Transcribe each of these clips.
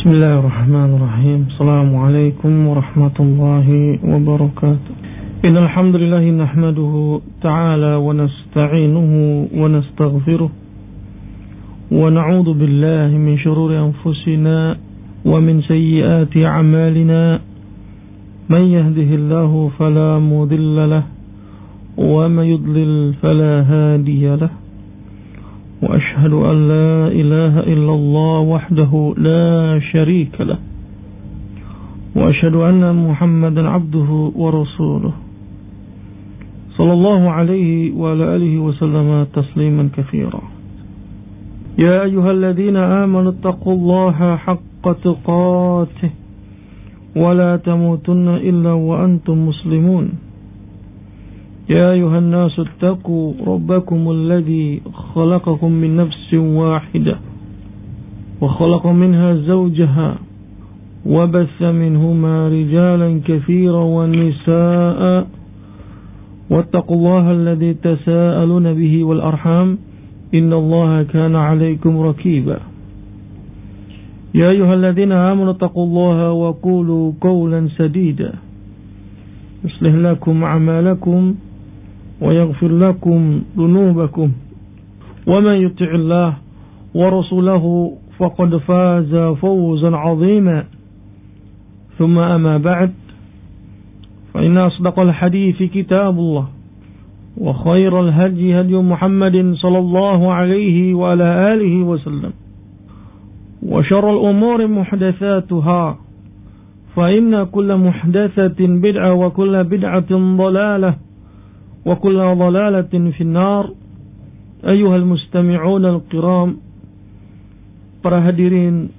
Bismillahirrahmanirrahim. Assalamualaikum warahmatullahi wabarakatuh. Innal hamdalillah nahmaduhu ta'ala wa nasta'inuhu wa nastaghfiruh wa na'udzu billahi min shururi anfusina wa min sayyiati a'malina. Man yahdihillahu fala mudilla lahu wa man yudlil fala hadiya lahu. وأشهد أن لا إله إلا الله وحده لا شريك له وأشهد أن محمدا عبده ورسوله صلى الله عليه وعلى آله وسلم تسليما كثيرا. يا أيها الذين آمنوا اتقوا الله حق تقاته ولا تموتن إلا وأنتم مسلمون. يا أيها الناس اتقوا ربكم الذي خلقكم من نفس واحدة وخلق منها زوجها وبث منهما رجالا كثيرا ونساء واتقوا الله الذي تساءلون به والأرحام إن الله كان عليكم رقيبا. يا أيها الذين آمنوا اتقوا الله وقولوا قولا سديدا يصلح لكم أعمالكم ويغفر لكم ذنوبكم ومن يطع الله ورسوله فقد فاز فوزا عظيما. ثم أما بعد فإن أصدق الحديث كتاب الله وخير الهدي هدي محمد صلى الله عليه وعلى آله وسلم وشر الأمور محدثاتها فإن كل محدثة بدعة وكل بدعة ضلالة وكل ضلالة في النار. أيها المستمعون الكرام, para hadirin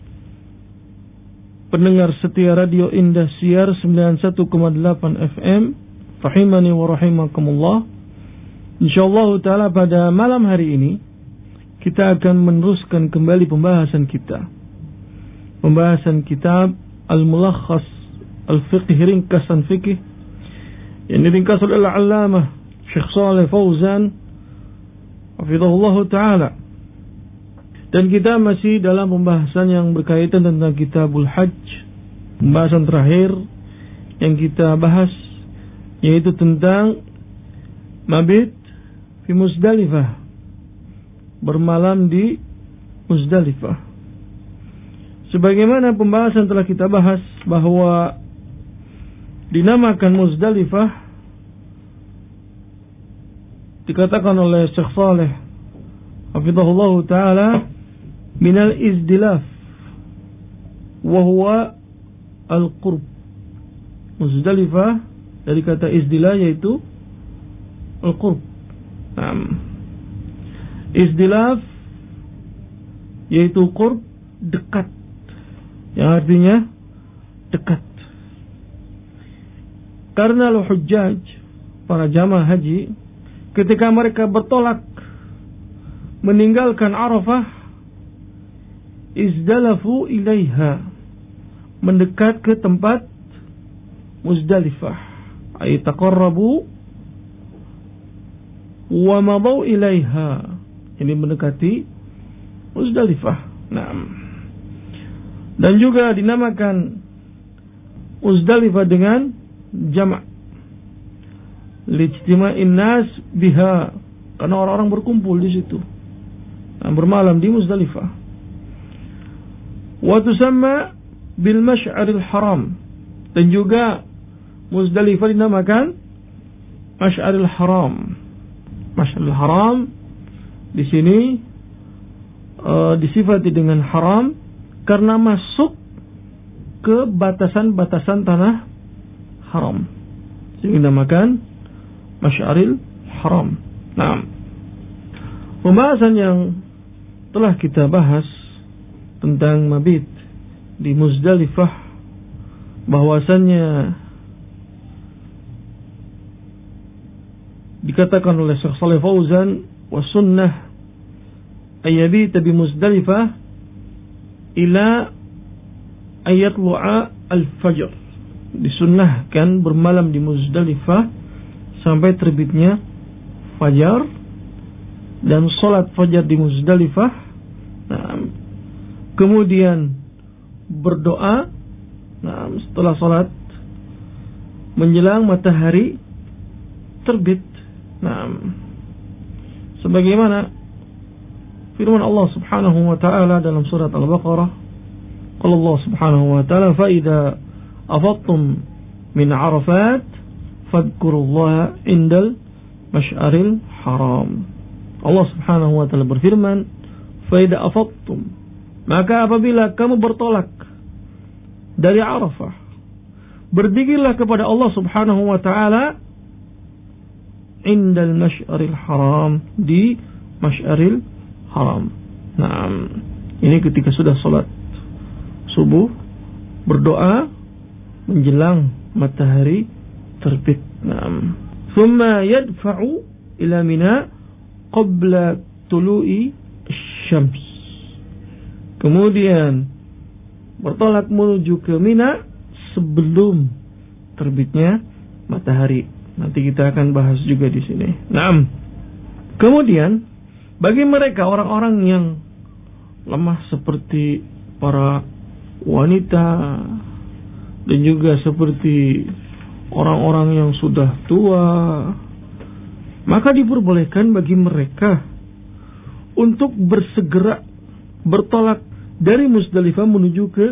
pendengar setia Radio Indah Siar 91,8 FM, rahimani wa rahimakumullah. Insyaallah taala pada malam hari ini kita akan meneruskan kembali pembahasan kita. Pembahasan kitab Al-Mulakhas Al-Fiqh, ringkasan fikih yang diringkas oleh Al-Allamah Syekh Shalih Fauzan hafizahullah ta'ala. Dan kita masih dalam pembahasan yang berkaitan tentang Kitabul Hajj. Pembahasan terakhir yang kita bahas yaitu tentang mabit fi Muzdalifah, bermalam di Muzdalifah. Sebagaimana pembahasan telah kita bahas bahwa dinamakan Muzdalifah dikatakan oleh Syekh Shalih hafizahullah ta'ala minal izdilaf wa huwa al-qurb. Muzdalifah dari kata izdilah yaitu al-qurb. Izdilaf yaitu qurb, dekat, yang artinya dekat. Karena al-hujjaj, para jamaah haji, ketika mereka bertolak meninggalkan Arafah, izdalafu ilaiha, mendekat ke tempat Muzdalifah, ay taqarrabu wa madaw ilaiha, ini mendekati Muzdalifah. Dan juga dinamakan Muzdalifah dengan jama' lijtima'in nas biha, karena orang-orang berkumpul di situ, bermalam di Muzdalifah. Wa tusamma bil masy'aril haram, dan juga Muzdalifah dinamakan masy'aril haram. Masy'aril haram di sini disifati dengan haram karena masuk ke batasan-batasan tanah haram, sehingga dinamakan masy'aril haram. Pembahasan yang telah kita bahas tentang mabit di Muzdalifah, bahwasannya dikatakan oleh Syekh Shalih Fauzan, wa sunnah ayyabita bi Muzdalifah ila ayatlu'a al-fajr. Disunnahkan bermalam di Muzdalifah sampai terbitnya fajar, dan sholat fajar di Muzdalifah. Kemudian berdoa setelah salat menjelang matahari terbit. Sebagaimana firman Allah Subhanahu wa taala dalam surat Al-Baqarah, qala Allah Subhanahu wa taala, fa idza afattum min Arafat fadhkurullaha indal masy'aril haram. Allah Subhanahu wa taala berfirman, fa idza afattum, maka apabila kamu bertolak dari Arafah, berzikirlah kepada Allah Subhanahu wa taala indal masy'aril haram, di masy'aril haram. Ini ketika sudah salat subuh, berdoa menjelang matahari terbit. Thumma yadfa'u ila Mina qabla tulu'i syams. Kemudian bertolak menuju ke Mina sebelum terbitnya matahari. Nanti kita akan bahas juga di sini. Kemudian bagi mereka orang-orang yang lemah seperti para wanita dan juga seperti orang-orang yang sudah tua, maka diperbolehkan bagi mereka untuk bersegera bertolak dari Muzdalifah menuju ke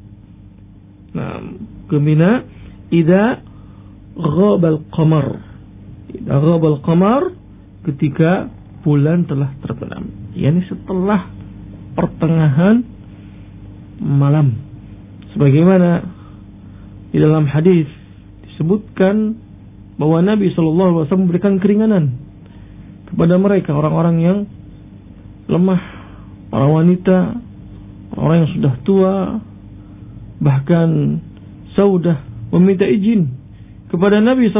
Mina idza ghabal qamar. Idza ghabal qamar, ketika bulan telah terbenam, yakni setelah pertengahan malam. Sebagaimana di dalam hadis disebutkan bahwa Nabi SAW memberikan keringanan kepada mereka, orang-orang yang lemah, para wanita, orang yang sudah tua. Bahkan Saudah meminta izin kepada Nabi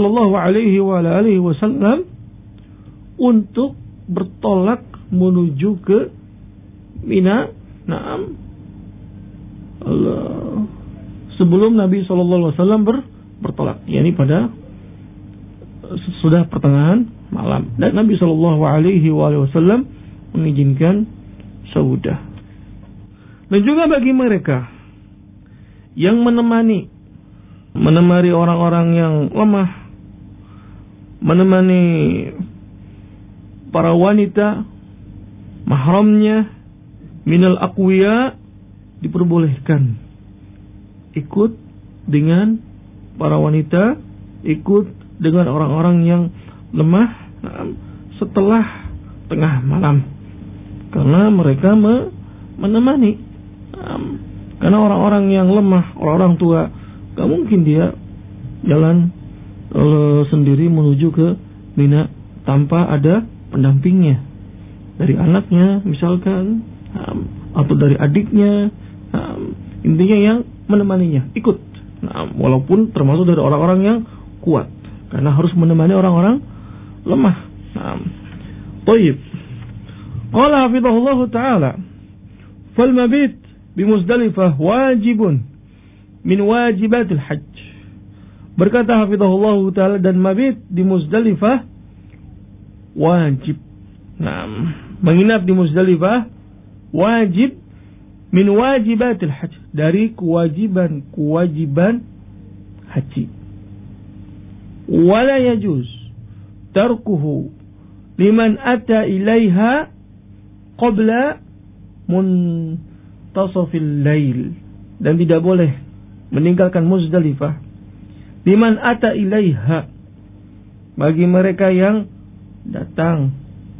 SAW untuk bertolak menuju ke Mina. Sebelum Nabi SAW bertolak, yakni pada sudah pertengahan malam, dan Nabi SAW mengizinkan Saudah. Dan juga bagi mereka yang menemani orang-orang yang lemah, menemani para wanita mahramnya minal aqwiya, diperbolehkan ikut dengan para wanita, ikut dengan orang-orang yang lemah setelah tengah malam, karena mereka menemani. Karena orang-orang yang lemah, orang-orang tua, gak mungkin dia jalan sendiri menuju ke Mina tanpa ada pendampingnya, dari anaknya misalkan, atau dari adiknya. Intinya yang menemaninya ikut, walaupun termasuk dari orang-orang yang kuat, karena harus menemani orang-orang lemah. Tayyib. Qala hafizahullah ta'ala, fal mabit bi Muzdalifah wajibun min wajibatil hajj. Berkata hafizahullah ta'ala, dan mabit di Muzdalifah wajib. Menginap di Muzdalifah wajib min wajibatil hajj, dari kewajiban haji. Wala yajuz tarkuhu liman ata ilaiha qabla muntasafil lail, dan tidak boleh meninggalkan Muzdalifah liman ata ilaiha, bagi mereka yang datang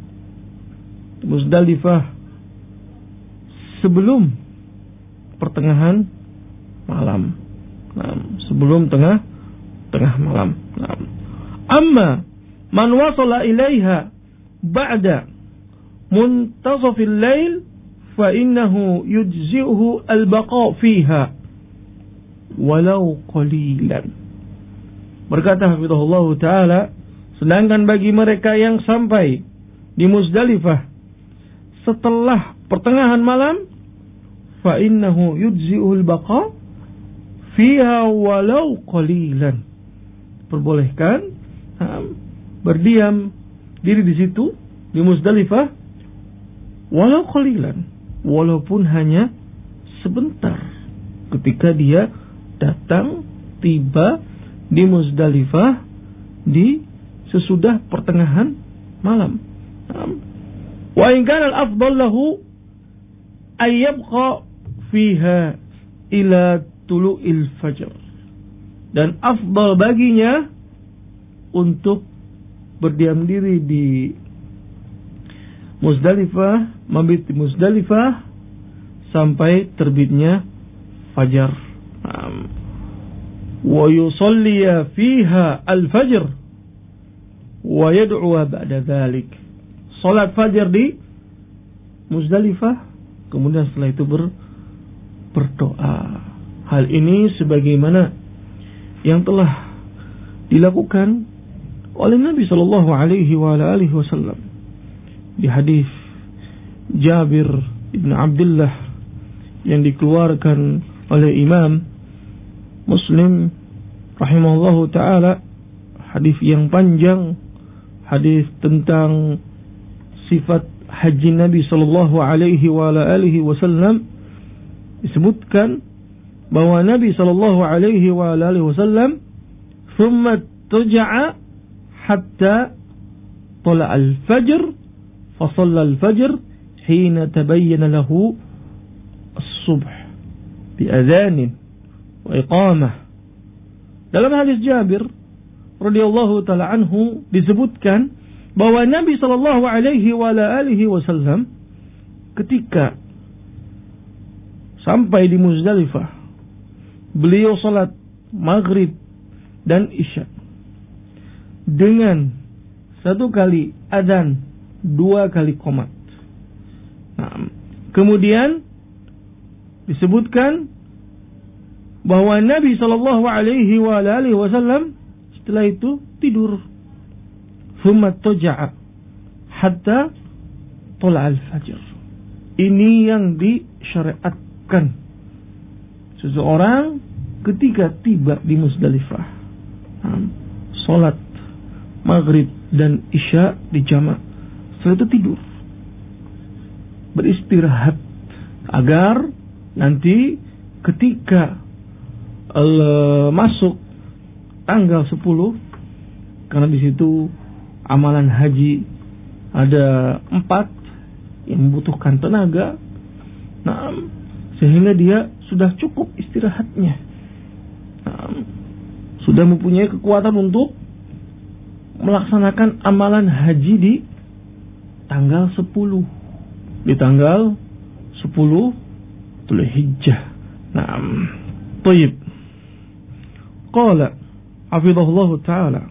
Muzdalifah sebelum pertengahan malam, sebelum tengah malam. Amma man wasala ilaiha ba'da muntasafil lail fa innahu yujzi'uhu al-baqa' fiha walau qalilan. Berkata hafizahullah ta'ala, sedangkan bagi mereka yang sampai di Muzdalifah setelah pertengahan malam, fa innahu yujzi'uhu al-baqa' fiha walau qalilan. Perbolehkan berdiam diri di situ di Muzdalifah walau qalilan, walaupun hanya sebentar ketika dia datang tiba di Muzdalifah di sesudah pertengahan malam. Wa in kana al-afdal lahu ay yabqa fiha ila tulu'il fajr. Dan afdal baginya untuk berdiam diri di Muzdalifah, mabit di Muzdalifah sampai terbitnya fajar. Wa yusalliya fiha al-fajr wa yad'u ba'da dhalik. Salat fajar di Muzdalifah, kemudian setelah itu berdoa. Hal ini sebagaimana yang telah dilakukan oleh Nabi sallallahu alaihi wasallam di hadis Jabir ibn Abdullah yang dikeluarkan oleh Imam Muslim rahimahullahu taala, hadis yang panjang, hadis tentang sifat haji Nabi sallallahu alaihi wasallam. Disebutkan bahwa Nabi sallallahu alaihi wasallam thumma taja'a hatta tala al-fajr fa shalla al-fajr hina tabayyana lahu as-subh bi adhan wa iqamah. Dalam hadis Jabir radhiyallahu taala anhu disebutkan bahwa Nabi sallallahu alaihi wasallam ketika sampai di Muzdalifah, beliau salat maghrib dan isya dengan satu kali adzan, dua kali qomat. Kemudian disebutkan bahwa Nabi sallallahu alaihi wasallam setelah itu tidur. Thumma taja'a hatta tala al-fajr. Ini yang disyariatkan seseorang ketika tiba di Muzdalifah, salat maghrib dan isya dijamak, setelah itu tidur, beristirahat agar nanti ketika masuk tanggal 10, karena di situ amalan haji ada 4 yang membutuhkan tenaga, sehingga dia sudah cukup istirahatnya, sudah mempunyai kekuatan untuk melaksanakan amalan haji di tanggal 10, di tanggal 10 Dzulhijjah. Thayyib. Qala hafizahullah ta'ala,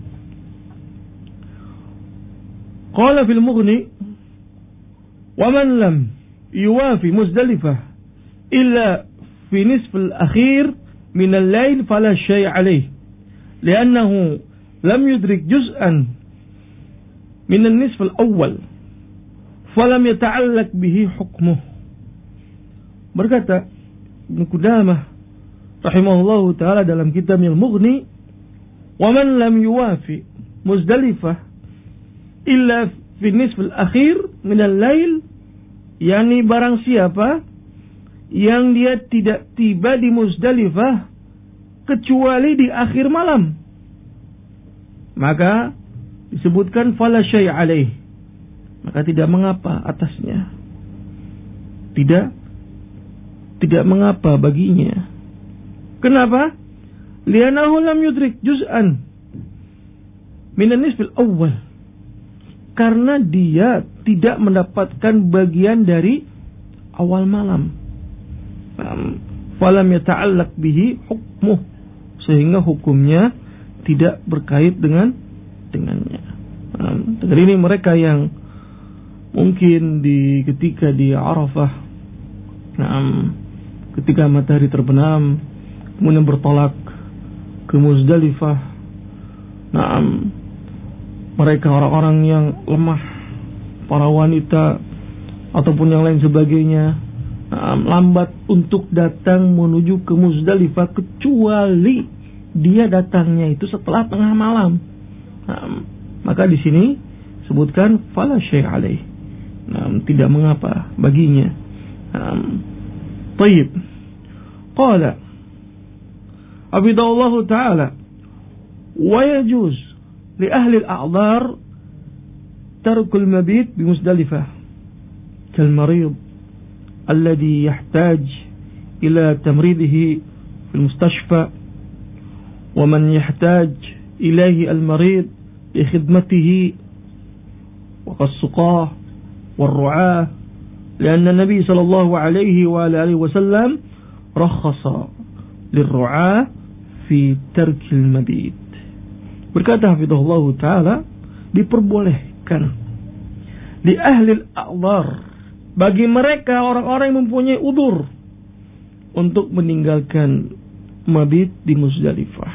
qala fil Mughni, wa man lam yuwafi Muzdalifah illa fi nisf al-akhir min al-lail fala shay' alayh, li'annahu lam yudrik juz'an min al-nisf al-awwal falam yata'allaq bihi hukmuh. Berkata Ibnu Qudamah rahimahullahu ta'ala dalam kitab Al-Mughni, wa man lam yuwafi Muzdalifah illa fi nisf al-akhir min al-lail, yakni barang siapa yang dia tidak tiba di Muzdalifah kecuali di akhir malam, maka disebutkan fala syai' alaih, maka tidak mengapa atasnya, tidak mengapa baginya. Kenapa? Li'annahu lam yudrik juz'an min an-nisf al-awwal, karena dia tidak mendapatkan bagian dari awal malam. Falam yata'allaq bihi hukmuh, sehingga hukumnya tidak berkait dengannya. Dengan ini mereka yang mungkin ketika di Arafah, ketika matahari terbenam, kemudian bertolak ke Muzdalifah, mereka orang-orang yang lemah, para wanita ataupun yang lain sebagainya, lambat untuk datang menuju ke Muzdalifah, kecuali dia datangnya itu setelah tengah malam. Maka di sini sebutkan fala syai' alaih, tidak mengapa baginya. Tayyib. qala abidallahu ta'ala wa yajuz li ahli al-a'dhar tarkul mabit bi Muzdalifah kal marid alladhi yahtaj ila tamridihi fil mustashfa wa man yahtaj ilayhi al-marid li khidmatihi wa qas-suqah wal ru'ah لأن النبي صلى الله عليه وآله وسلم رخص للرعاة في ترك المبيت. Berkata hafizahullah ta'ala, diperbolehkan di ahli al-a'dhar, bagi mereka orang-orang yang mempunyai udzur, untuk meninggalkan mabit di Muzdalifah.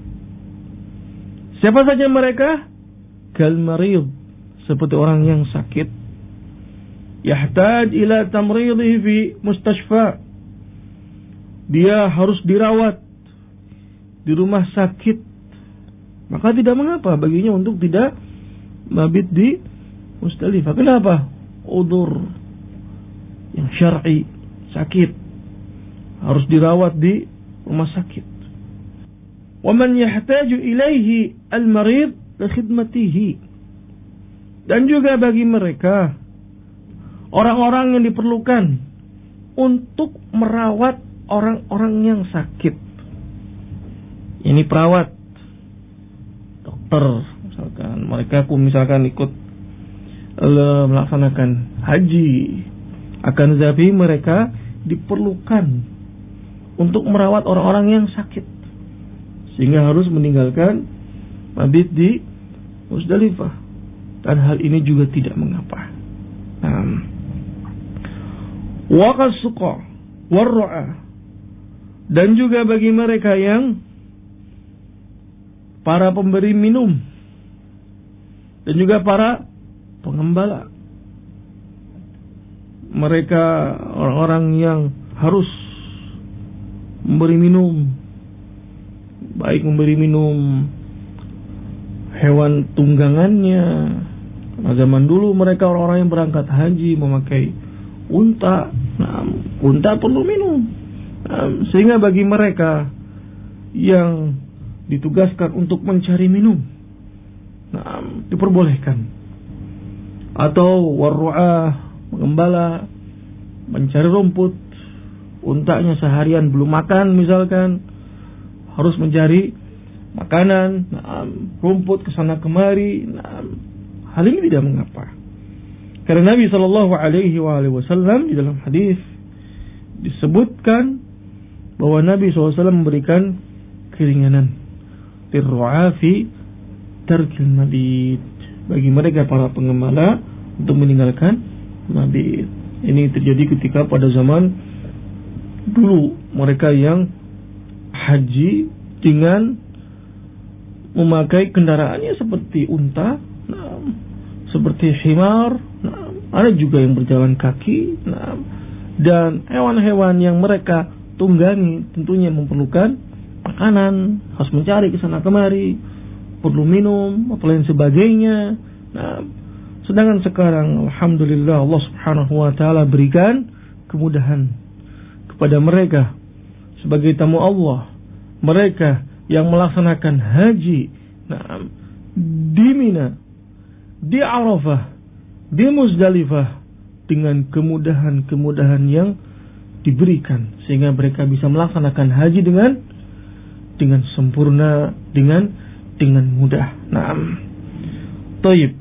Siapa saja mereka? Kal marid, seperti orang yang sakit, yahtaj ila tamridihi fi mustashfa, dia harus dirawat di rumah sakit, maka tidak mengapa baginya untuk tidak mabit di Muzdalifah. Kenapa? Udzur yang syar'i, sakit, harus dirawat di rumah sakit. Wa man yahtaju ilaihi al-marid li khidmatihi, dan juga bagi mereka orang-orang yang diperlukan untuk merawat orang-orang yang sakit. Ini perawat, dokter, misalkan mereka pun misalkan ikut melaksanakan haji, akan tetapi mereka diperlukan untuk merawat orang-orang yang sakit, sehingga harus meninggalkan mabit di Muzdalifah, dan hal ini juga tidak mengapa. Waqas suqa warru'a, dan juga bagi mereka yang para pemberi minum dan juga para pengembala, mereka orang-orang yang harus memberi minum, baik memberi minum hewan tunggangannya. Nah, zaman dulu mereka orang-orang yang berangkat haji memakai unta. Nah, unta perlu minum. Nah, sehingga bagi mereka yang ditugaskan untuk mencari minum, nah, diperbolehkan. Atau warru'ah, mengembala, mencari rumput. Untanya seharian belum makan misalkan, harus mencari makanan, nah, rumput kesana kemari. Nah, hal ini tidak mengapa. Karena Nabi sallallahu alaihi wasallam di dalam hadis disebutkan bahwa Nabi SAW memberikan keringanan lirru'a fi tarkil mabit, bagi mereka para pengembala untuk meninggalkan mabit. Ini terjadi ketika pada zaman dulu mereka yang haji dengan memakai kendaraannya seperti unta, nah, seperti himar, nah, ada juga yang berjalan kaki, nah, dan hewan-hewan yang mereka tunggangi tentunya memerlukan makanan, harus mencari kesana kemari, perlu minum atau lain sebagainya. Nah, sedangkan sekarang alhamdulillah Allah Subhanahu wa taala berikan kemudahan kepada mereka sebagai tamu Allah, mereka yang melaksanakan haji, nah, di Mina, di Arafah, di Muzdalifah, dengan kemudahan-kemudahan yang diberikan, sehingga mereka bisa melaksanakan haji dengan sempurna, dengan mudah. Naam. Taib.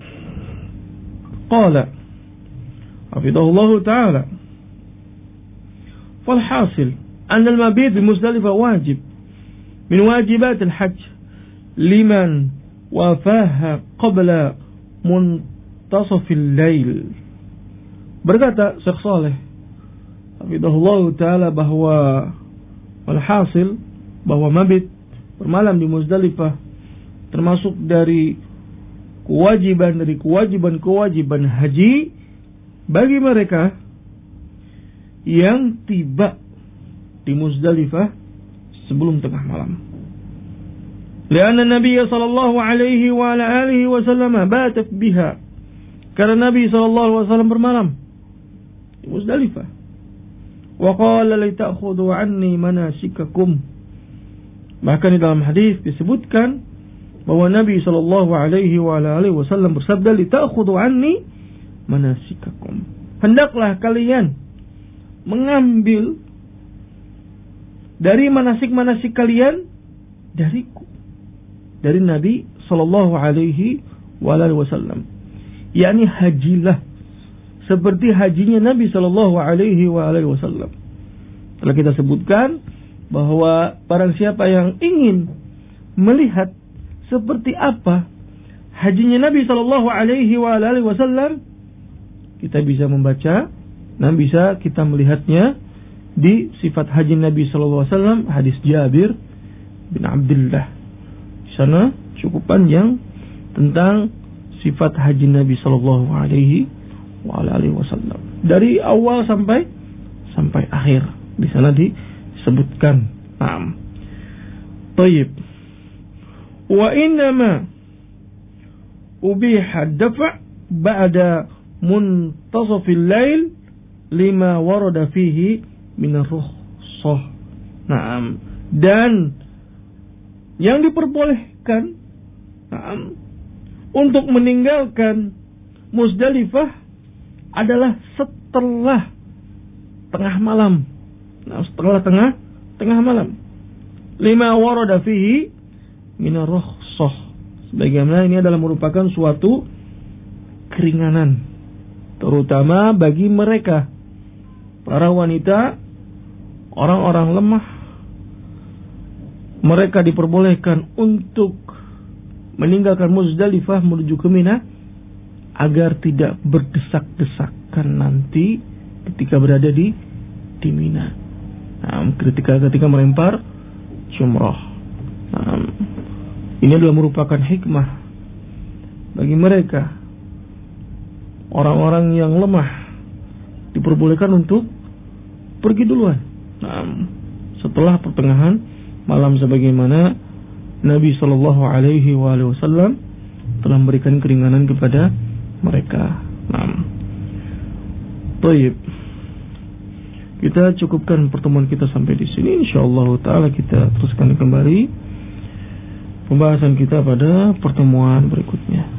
Qala hafidhahullah ta'ala, falhasil anna al-mabit bi Muzdalifah wajib min wajibat al-hajj liman wafaha qabla muntasaf al-lail. Berkata Syekh Saleh hafidhahullah ta'ala bahwa alhasil bahwa mabit bermalam di Muzdalifah termasuk dari kewajiban haji bagi mereka yang tiba di Muzdalifah sebelum tengah malam. Karena Nabi sallallahu alaihi wa ala alihi wasallam bata biha, karena Nabi sallallahu alaihi wasallam bermalam di Muzdalifah. Wa qala li ta'khudhu 'anni manasikakum. Bahkan di dalam hadis disebutkan bahwa Nabi sallallahu alaihi wasallam bersabda, li ta'khudhu 'anni manasikakum. Hendaklah kalian mengambil dari manasik-manasik kalian dariku, dari Nabi sallallahu alaihi wasallam. yakni hajilah seperti hajinya Nabi sallallahu alaihi wasallam. Telah kita sebutkan bahwa barang siapa yang ingin melihat seperti apa hajinya Nabi sallallahu alaihi wasallam, kita bisa membaca dan bisa kita melihatnya di sifat haji Nabi sallallahu alaihi wasallam, hadis Jabir bin Abdullah. Di sana cukup panjang tentang sifat haji Nabi sallallahu alaihi wasallam dari awal sampai akhir. Di sana disebutkan. Naam. Baik. Wa innama ubiha ad-daf' ba'da muntasafil lail lima warada fihi min ar-rukhsah. Naam. Dan yang diperbolehkan untuk meninggalkan Muzdalifah adalah setelah tengah malam. Nah, setelah tengah malam. Lima warada fihi min ar-rukhsah. Sebagaimana ini adalah merupakan suatu keringanan, terutama bagi mereka para wanita, orang-orang lemah. Mereka diperbolehkan untuk meninggalkan Muzdalifah menuju ke Mina agar tidak berdesak-desakan nanti ketika berada di Mina. Nah, ketika melempar jumrah. Nah, ini adalah merupakan hikmah bagi mereka, orang-orang yang lemah diperbolehkan untuk pergi duluan. Nah, setelah pertengahan malam, sebagaimana Nabi sallallahu alaihi wasallam telah memberikan keringanan kepada mereka. Nah, baik. Kita cukupkan pertemuan kita sampai di sini. Insyaallah taala kita teruskan kembali pembahasan kita pada pertemuan berikutnya.